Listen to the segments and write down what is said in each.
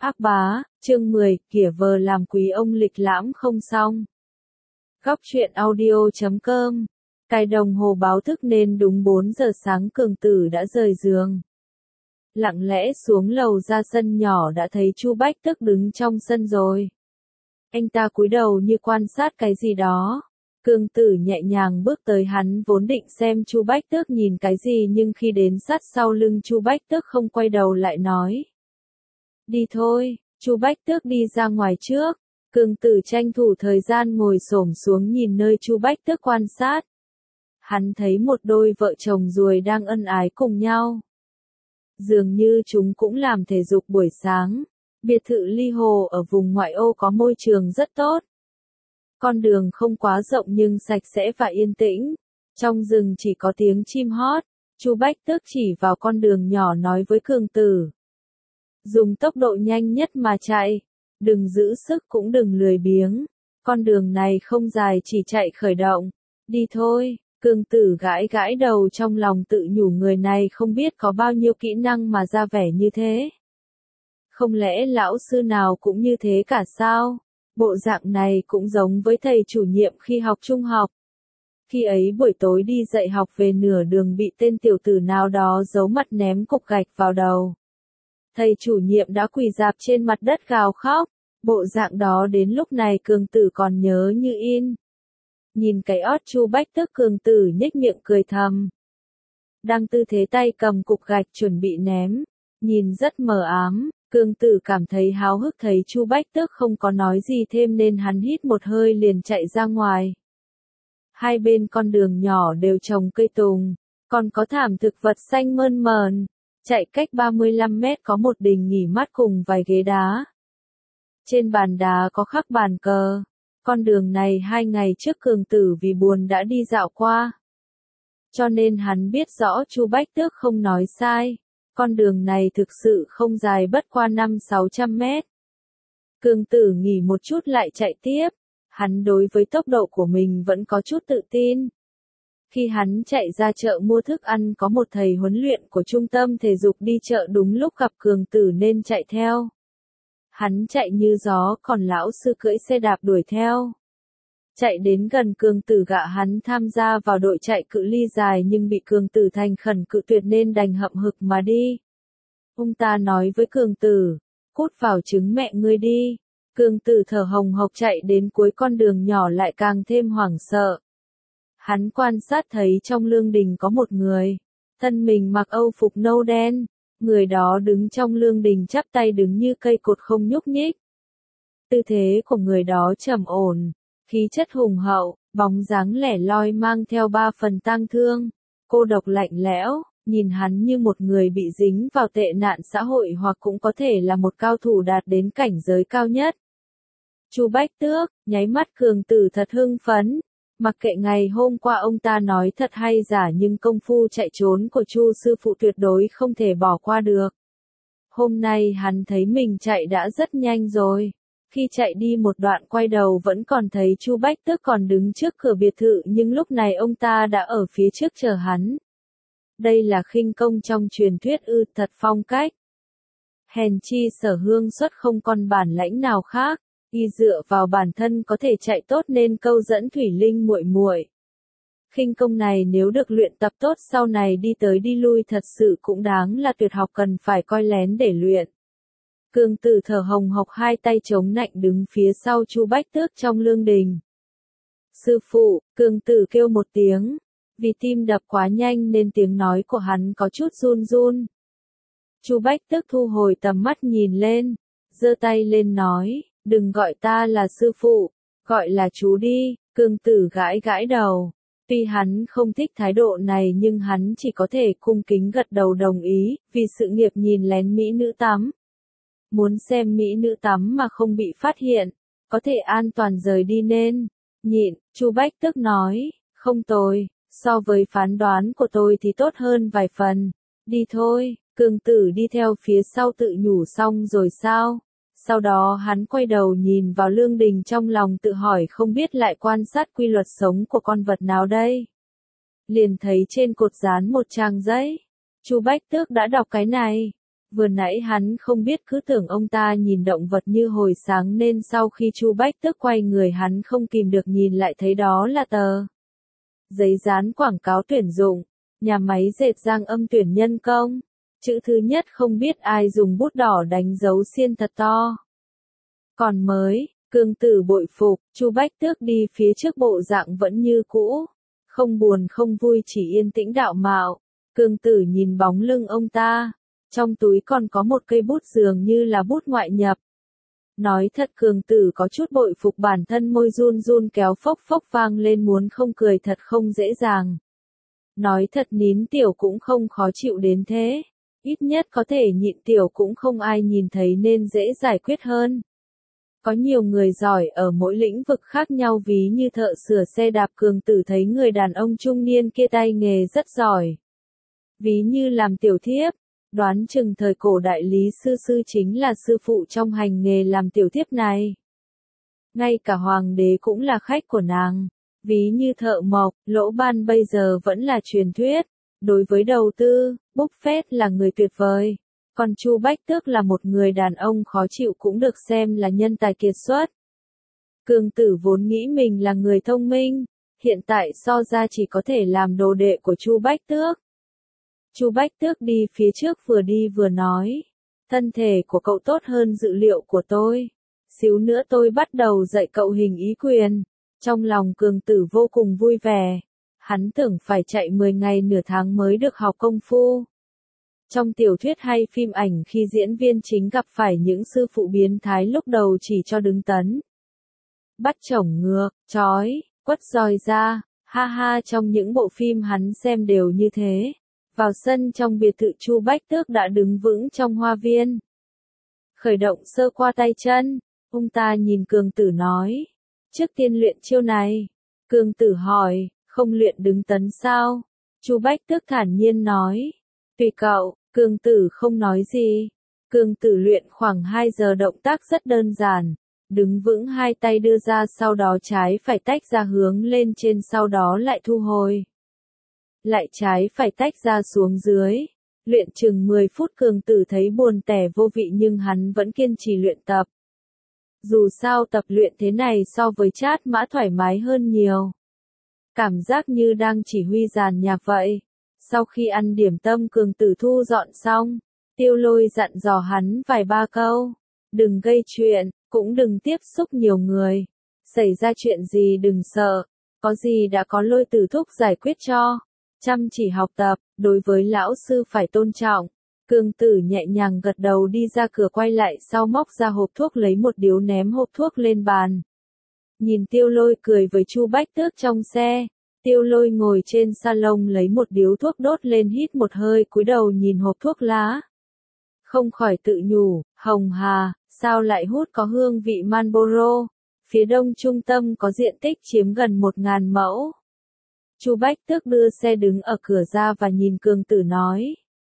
Ác bá, chương 10, kỉa vờ làm quý ông lịch lãm không xong. Góc truyện audio.com. Cài đồng hồ báo thức nên đúng 4 giờ sáng Cường Tử đã rời giường. Lặng lẽ xuống lầu ra sân nhỏ đã thấy Chu Bách Tước đứng trong sân rồi. Anh ta cúi đầu như quan sát cái gì đó. Cường Tử nhẹ nhàng bước tới, hắn vốn định xem Chu Bách Tước nhìn cái gì, nhưng khi đến sát sau lưng Chu Bách Tước không quay đầu lại nói: "Đi thôi." Chu Bách Tước đi ra ngoài trước. Cường Tử tranh thủ thời gian ngồi xổm xuống nhìn nơi Chu Bách Tước quan sát. Hắn thấy một đôi vợ chồng ruồi đang ân ái cùng nhau. Dường như chúng cũng làm thể dục buổi sáng. Biệt thự Ly Hồ ở vùng ngoại ô có môi trường rất tốt. Con đường không quá rộng nhưng sạch sẽ và yên tĩnh. Trong rừng chỉ có tiếng chim hót. Chu Bách Tước chỉ vào con đường nhỏ nói với Cường Tử: "Dùng tốc độ nhanh nhất mà chạy. Đừng giữ sức cũng đừng lười biếng. Con đường này không dài, chỉ chạy khởi động. Đi thôi." Cường Tử gãi gãi đầu, trong lòng tự nhủ người này không biết có bao nhiêu kỹ năng mà ra vẻ như thế. Không lẽ lão sư nào cũng như thế cả sao? Bộ dạng này cũng giống với thầy chủ nhiệm khi học trung học. Khi ấy buổi tối đi dạy học về nửa đường bị tên tiểu tử nào đó giấu mặt ném cục gạch vào đầu. Thầy chủ nhiệm đã quỳ rạp trên mặt đất gào khóc. Bộ dạng đó đến lúc này Cường Tử còn nhớ như in. Nhìn cái ót Chu Bách Tước, Cường Tử nhếch miệng cười thầm. Đang tư thế tay cầm cục gạch chuẩn bị ném. Nhìn rất mờ ám. Cường Tử cảm thấy háo hức, thấy Chu Bách Tước không có nói gì thêm nên hắn hít một hơi liền chạy ra ngoài. Hai bên con đường nhỏ đều trồng cây tùng, còn có thảm thực vật xanh mơn mởn. Chạy cách 35 mét có một đình nghỉ mát cùng vài ghế đá. Trên bàn đá có khắc bàn cờ. Con đường này 2 ngày trước Cường Tử vì buồn đã đi dạo qua. Cho nên hắn biết rõ Chu Bách Tước không nói sai. Con đường này thực sự không dài, bất qua 500-600 mét. Cường Tử nghỉ một chút lại chạy tiếp. Hắn đối với tốc độ của mình vẫn có chút tự tin. Khi hắn chạy ra chợ mua thức ăn, có một thầy huấn luyện của trung tâm thể dục đi chợ đúng lúc gặp Cường Tử nên chạy theo. Hắn chạy như gió, còn lão sư cưỡi xe đạp đuổi theo. Chạy đến gần Cường Tử gạ hắn tham gia vào đội chạy cự ly dài nhưng bị Cường Tử thành khẩn cự tuyệt nên đành hậm hực mà đi. Ông ta nói với Cường Tử: "Cút vào trứng mẹ ngươi đi." Cường Tử thở hồng hộc chạy đến cuối con đường nhỏ lại càng thêm hoảng sợ. Hắn quan sát thấy trong lương đình có một người, thân mình mặc âu phục nâu đen. Người đó đứng trong lương đình chắp tay đứng như cây cột không nhúc nhích. Tư thế của người đó trầm ổn, khí chất hùng hậu, bóng dáng lẻ loi mang theo 3 phần tang thương, cô độc lạnh lẽo, nhìn hắn như một người bị dính vào tệ nạn xã hội hoặc cũng có thể là một cao thủ đạt đến cảnh giới cao nhất. Chu Bách Tước, nháy mắt Cường Tử thật hưng phấn. Mặc kệ ngày hôm qua ông ta nói thật hay giả nhưng công phu chạy trốn của Chu sư phụ tuyệt đối không thể bỏ qua được. Hôm nay hắn thấy mình chạy đã rất nhanh rồi. Khi chạy đi một đoạn quay đầu vẫn còn thấy Chu Bách Tước còn đứng trước cửa biệt thự, nhưng lúc này ông ta đã ở phía trước chờ hắn. Đây là khinh công trong truyền thuyết ư? Thật phong cách. Hèn chi Sở Hương xuất không còn bản lãnh nào khác. Y dựa vào bản thân có thể chạy tốt nên câu dẫn Thủy Linh muội muội. Khinh công này nếu được luyện tập tốt sau này đi tới đi lui thật sự cũng đáng là tuyệt học, cần phải coi lén để luyện. Cường Tử thở hồng hộc, hai tay chống nạnh đứng phía sau Chu Bách Tước trong lương đình. "Sư phụ!" Cường Tử kêu một tiếng. Vì tim đập quá nhanh nên tiếng nói của hắn có chút run run. Chu Bách Tước thu hồi tầm mắt nhìn lên, giơ tay lên nói: "Đừng gọi ta là sư phụ, gọi là chú đi." Cường Tử gãi gãi đầu. Tuy hắn không thích thái độ này nhưng hắn chỉ có thể cung kính gật đầu đồng ý, vì sự nghiệp nhìn lén mỹ nữ tắm. Muốn xem mỹ nữ tắm mà không bị phát hiện, có thể an toàn rời đi nên nhịn. Chu Bách Tước nói: "Không tồi, so với phán đoán của tôi thì tốt hơn vài phần. Đi thôi." Cường Tử đi theo phía sau tự nhủ xong rồi sao? Sau đó hắn quay đầu nhìn vào lương đình, trong lòng tự hỏi không biết lại quan sát quy luật sống của con vật nào đây. Liền thấy trên cột dán một trang giấy. Chu Bách Tước đã đọc cái này. Vừa nãy hắn không biết, cứ tưởng ông ta nhìn động vật như hồi sáng nên sau khi Chu Bách Tước quay người hắn không kìm được nhìn lại thấy đó là tờ giấy dán quảng cáo tuyển dụng, nhà máy dệt Giang Âm tuyển nhân công. Chữ thứ nhất không biết ai dùng bút đỏ đánh dấu xiên thật to. Còn mới, Cương Tử bội phục, Chu Bách Tước đi phía trước bộ dạng vẫn như cũ, không buồn không vui chỉ yên tĩnh đạo mạo. Cương Tử nhìn bóng lưng ông ta, trong túi còn có một cây bút dường như là bút ngoại nhập. Nói thật Cương Tử có chút bội phục bản thân, môi run run kéo phốc phốc vang lên, muốn không cười thật không dễ dàng. Nói thật nín tiểu cũng không khó chịu đến thế, ít nhất có thể nhịn tiểu cũng không ai nhìn thấy nên dễ giải quyết hơn. Có nhiều người giỏi ở mỗi lĩnh vực khác nhau, ví như thợ sửa xe đạp, Cương Tử thấy người đàn ông trung niên kia tay nghề rất giỏi. Ví như làm tiểu thiếp, đoán chừng thời cổ đại Lý Sư Sư chính là sư phụ trong hành nghề làm tiểu thiếp này. Ngay cả hoàng đế cũng là khách của nàng. Ví như thợ mộc, Lỗ Ban bây giờ vẫn là truyền thuyết. Đối với đầu tư, Buffett là người tuyệt vời. Còn Chu Bách Tước là một người đàn ông khó chịu cũng được xem là nhân tài kiệt xuất. Cương Tử vốn nghĩ mình là người thông minh, hiện tại so ra chỉ có thể làm đồ đệ của Chu Bách Tước. Chu Bách Tước đi phía trước vừa đi vừa nói, thân thể của cậu tốt hơn dự liệu của tôi. Xíu nữa tôi bắt đầu dạy cậu hình ý quyền. Trong lòng Cương Tử vô cùng vui vẻ. Hắn tưởng phải chạy 10 ngày nửa tháng mới được học công phu. Trong tiểu thuyết hay phim ảnh, khi diễn viên chính gặp phải những sư phụ biến thái lúc đầu chỉ cho đứng tấn, bắt chổng ngược, trói, quất roi ra, ha ha, trong những bộ phim hắn xem đều như thế. Vào sân trong biệt thự, Chu Bách Tước đã đứng vững trong hoa viên. Khởi động sơ qua tay chân, ông ta nhìn Cương Tử nói, trước tiên luyện chiêu này. Cương Tử hỏi, không luyện đứng tấn sao? Chu Bách Tước thản nhiên nói, tùy cậu. Cương Tử không nói gì. Cương Tử luyện khoảng 2 giờ, động tác rất đơn giản. Đứng vững, hai tay đưa ra, sau đó trái phải tách ra hướng lên trên, sau đó lại thu hồi. Lại trái phải tách ra xuống dưới. Luyện chừng 10 phút, Cương Tử thấy buồn tẻ vô vị nhưng hắn vẫn kiên trì luyện tập. Dù sao tập luyện thế này so với chát mã thoải mái hơn nhiều. Cảm giác như đang chỉ huy dàn nhạc vậy. Sau khi ăn điểm tâm, Cương Tử thu dọn xong, Tiêu Lôi dặn dò hắn vài ba câu. Đừng gây chuyện, cũng đừng tiếp xúc nhiều người. Xảy ra chuyện gì đừng sợ, có gì đã có Lôi Tử thúc giải quyết cho. Chăm chỉ học tập, đối với lão sư phải tôn trọng. Cương Tử nhẹ nhàng gật đầu đi ra cửa, quay lại sau móc ra hộp thuốc, lấy một điếu ném hộp thuốc lên bàn. Nhìn Tiêu Lôi cười với Chu Bách Tước trong xe. Tiêu Lôi ngồi trên salon lấy một điếu thuốc đốt lên, hít một hơi, cúi đầu nhìn hộp thuốc lá. Không khỏi tự nhủ, Hồng Hà, sao lại hút có hương vị Marlboro? Phía đông trung tâm có diện tích chiếm gần 1000 mẫu. Chu Bách Tước đưa xe đứng ở cửa ra và nhìn Cương Tử nói.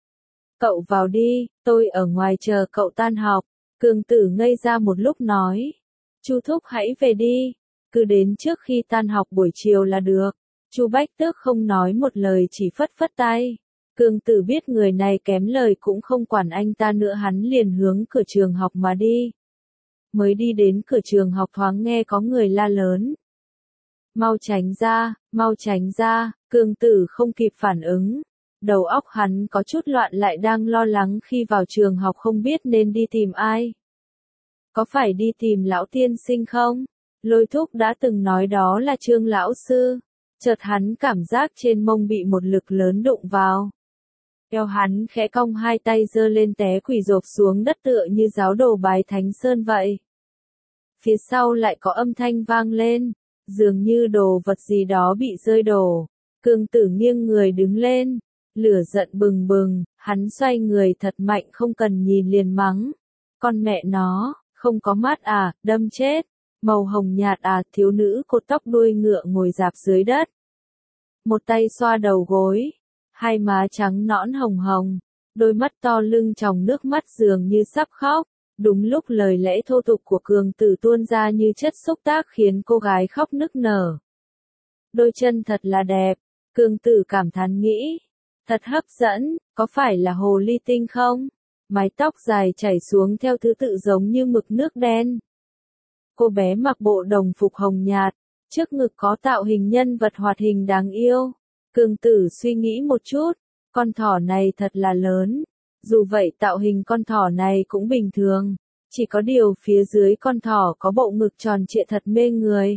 Cậu vào đi, tôi ở ngoài chờ cậu tan học. Cương Tử ngây ra một lúc nói. Chu thúc hãy về đi, cứ đến trước khi tan học buổi chiều là được. Chu Bách Tước không nói một lời, chỉ phất phất tay. Cương Tử biết người này kém lời cũng không quản anh ta nữa, hắn liền hướng cửa trường học mà đi. Mới đi đến cửa trường học thoáng nghe có người la lớn. Mau tránh ra, mau tránh ra. Cương Tử không kịp phản ứng. Đầu óc hắn có chút loạn, lại đang lo lắng khi vào trường học không biết nên đi tìm ai. Có phải đi tìm lão tiên sinh không? Lôi thúc đã từng nói đó là Trương lão sư. Chợt hắn cảm giác trên mông bị một lực lớn đụng vào. Eo hắn khẽ cong, hai tay giơ lên, té quỳ rộp xuống đất tựa như giáo đồ bái Thánh Sơn vậy. Phía sau lại có âm thanh vang lên, dường như đồ vật gì đó bị rơi đổ. Cương Tử nghiêng người đứng lên, lửa giận bừng bừng, hắn xoay người thật mạnh, không cần nhìn liền mắng. Con mẹ nó, không có mắt à, đâm chết. Màu hồng nhạt à, thiếu nữ cột tóc đuôi ngựa ngồi rạp dưới đất. Một tay xoa đầu gối, hai má trắng nõn hồng hồng, đôi mắt to lưng tròng nước mắt dường như sắp khóc. Đúng lúc lời lẽ thô tục của Cương Tử tuôn ra như chất xúc tác khiến cô gái khóc nức nở. Đôi chân thật là đẹp, Cương Tử cảm thán nghĩ. Thật hấp dẫn, có phải là hồ ly tinh không? mái tóc dài chảy xuống theo thứ tự giống như mực nước đen. Cô bé mặc bộ đồng phục hồng nhạt, trước ngực có tạo hình nhân vật hoạt hình đáng yêu. Cường Tử suy nghĩ một chút, con thỏ này thật là lớn. Dù vậy tạo hình con thỏ này cũng bình thường, chỉ có điều phía dưới con thỏ có bộ ngực tròn trịa thật mê người.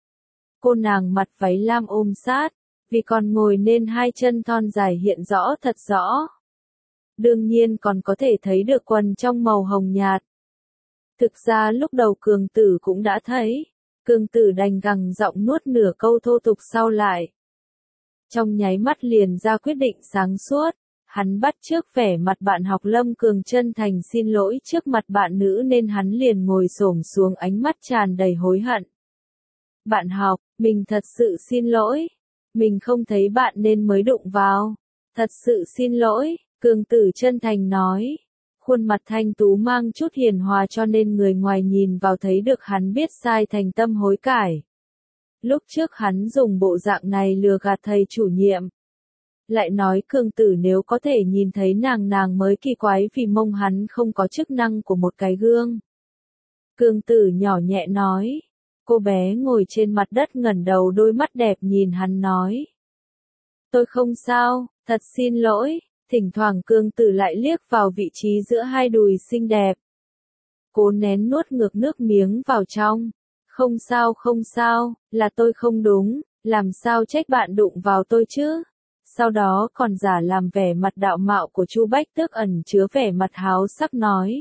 Cô nàng mặc váy lam ôm sát, vì còn ngồi nên hai chân thon dài hiện rõ thật rõ. Đương nhiên còn có thể thấy được quần trong màu hồng nhạt. Thực ra lúc đầu Cường Tử cũng đã thấy, Cường Tử đành gằn giọng nuốt nửa câu thô tục sau lại. Trong nháy mắt liền ra quyết định sáng suốt, hắn bắt chước vẻ mặt bạn học Lâm Cường chân thành xin lỗi trước mặt bạn nữ nên hắn liền ngồi xổm xuống ánh mắt tràn đầy hối hận. Bạn học, mình thật sự xin lỗi, mình không thấy bạn nên mới đụng vào, thật sự xin lỗi, Cường Tử chân thành nói. Khuôn mặt thanh tú mang chút hiền hòa cho nên người ngoài nhìn vào thấy được hắn biết sai thành tâm hối cải. Lúc trước hắn dùng bộ dạng này lừa gạt thầy chủ nhiệm. Lại nói Cường Tử nếu có thể nhìn thấy nàng mới kỳ quái vì mông hắn không có chức năng của một cái gương. Cường Tử nhỏ nhẹ nói. Cô bé ngồi trên mặt đất ngẩng đầu đôi mắt đẹp nhìn hắn nói. Tôi không sao, thật xin lỗi. Thỉnh thoảng Cường Tử lại liếc vào vị trí giữa hai đùi xinh đẹp. Cố nén nuốt ngược nước miếng vào trong. Không sao, là tôi không đúng, làm sao trách bạn đụng vào tôi chứ? Sau đó còn giả làm vẻ mặt đạo mạo của Chu Bách Tước ẩn chứa vẻ mặt háo sắc nói.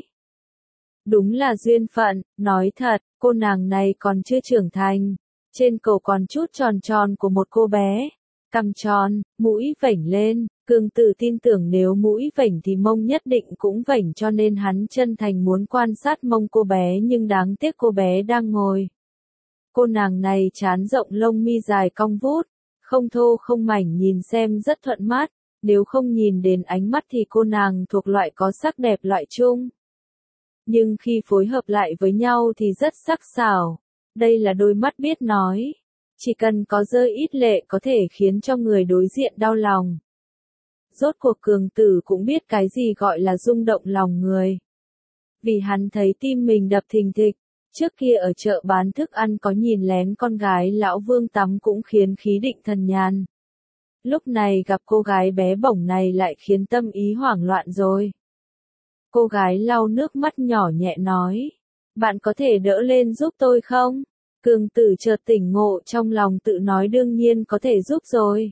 Đúng là duyên phận, nói thật, cô nàng này còn chưa trưởng thành. Trên cổ còn chút tròn tròn của một cô bé. Cằm tròn, mũi vểnh lên, Cường Tử tin tưởng nếu mũi vểnh thì mông nhất định cũng vểnh cho nên hắn chân thành muốn quan sát mông cô bé nhưng đáng tiếc cô bé đang ngồi. Cô nàng này trán rộng lông mi dài cong vút, không thô không mảnh nhìn xem rất thuận mắt, nếu không nhìn đến ánh mắt thì cô nàng thuộc loại có sắc đẹp loại chung. Nhưng khi phối hợp lại với nhau thì rất sắc sảo, đây là đôi mắt biết nói. Chỉ cần có rơi ít lệ có thể khiến cho người đối diện đau lòng. Rốt cuộc Cường Tử cũng biết cái gì gọi là rung động lòng người. Vì hắn thấy tim mình đập thình thịch, trước kia ở chợ bán thức ăn có nhìn lén con gái lão Vương tắm cũng khiến khí định thần nhàn. Lúc này gặp cô gái bé bỏng này lại khiến tâm ý hoảng loạn rồi. Cô gái lau nước mắt nhỏ nhẹ nói, bạn có thể đỡ lên giúp tôi không? Cường Tử chợt tỉnh ngộ trong lòng tự nói đương nhiên có thể giúp rồi.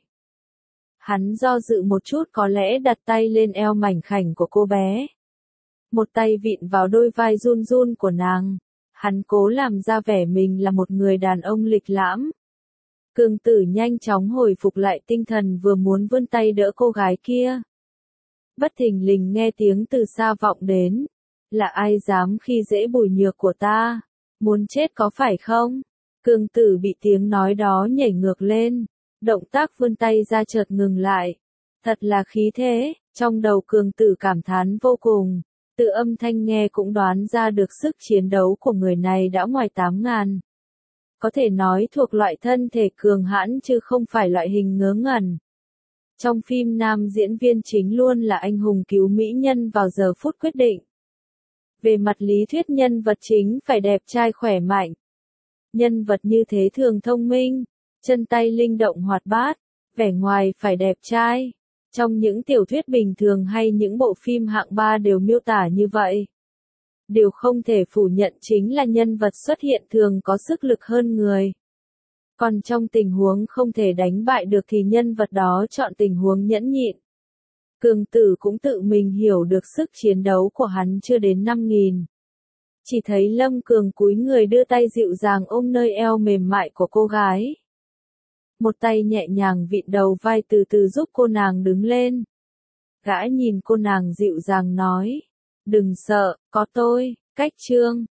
Hắn do dự một chút có lẽ đặt tay lên eo mảnh khảnh của cô bé. Một tay vịn vào đôi vai run run của nàng. Hắn cố làm ra vẻ mình là một người đàn ông lịch lãm. Cường Tử nhanh chóng hồi phục lại tinh thần vừa muốn vươn tay đỡ cô gái kia. Bất thình lình nghe tiếng từ xa vọng đến. Là ai dám khi dễ bùi nhược của ta? Muốn chết có phải không? Cường Tử bị tiếng nói đó nhảy ngược lên. Động tác vươn tay ra chợt ngừng lại. Thật là khí thế, trong đầu Cường Tử cảm thán vô cùng. Từ âm thanh nghe cũng đoán ra được sức chiến đấu của người này đã ngoài 8.000. Có thể nói thuộc loại thân thể cường hãn chứ không phải loại hình ngớ ngẩn. Trong phim nam diễn viên chính luôn là anh hùng cứu mỹ nhân vào giờ phút quyết định. Về mặt lý thuyết nhân vật chính phải đẹp trai khỏe mạnh. Nhân vật như thế thường thông minh, chân tay linh động hoạt bát, vẻ ngoài phải đẹp trai. Trong những tiểu thuyết bình thường hay những bộ phim hạng 3 đều miêu tả như vậy. Điều không thể phủ nhận chính là nhân vật xuất hiện thường có sức lực hơn người. Còn trong tình huống không thể đánh bại được thì nhân vật đó chọn tình huống nhẫn nhịn. Cường Tử cũng tự mình hiểu được sức chiến đấu của hắn chưa đến 5.000. Chỉ thấy Lâm Cường cúi người đưa tay dịu dàng ôm nơi eo mềm mại của cô gái. Một tay nhẹ nhàng vịn đầu vai từ từ giúp cô nàng đứng lên. Gã nhìn cô nàng dịu dàng nói. Đừng sợ, có tôi, Cách Trương.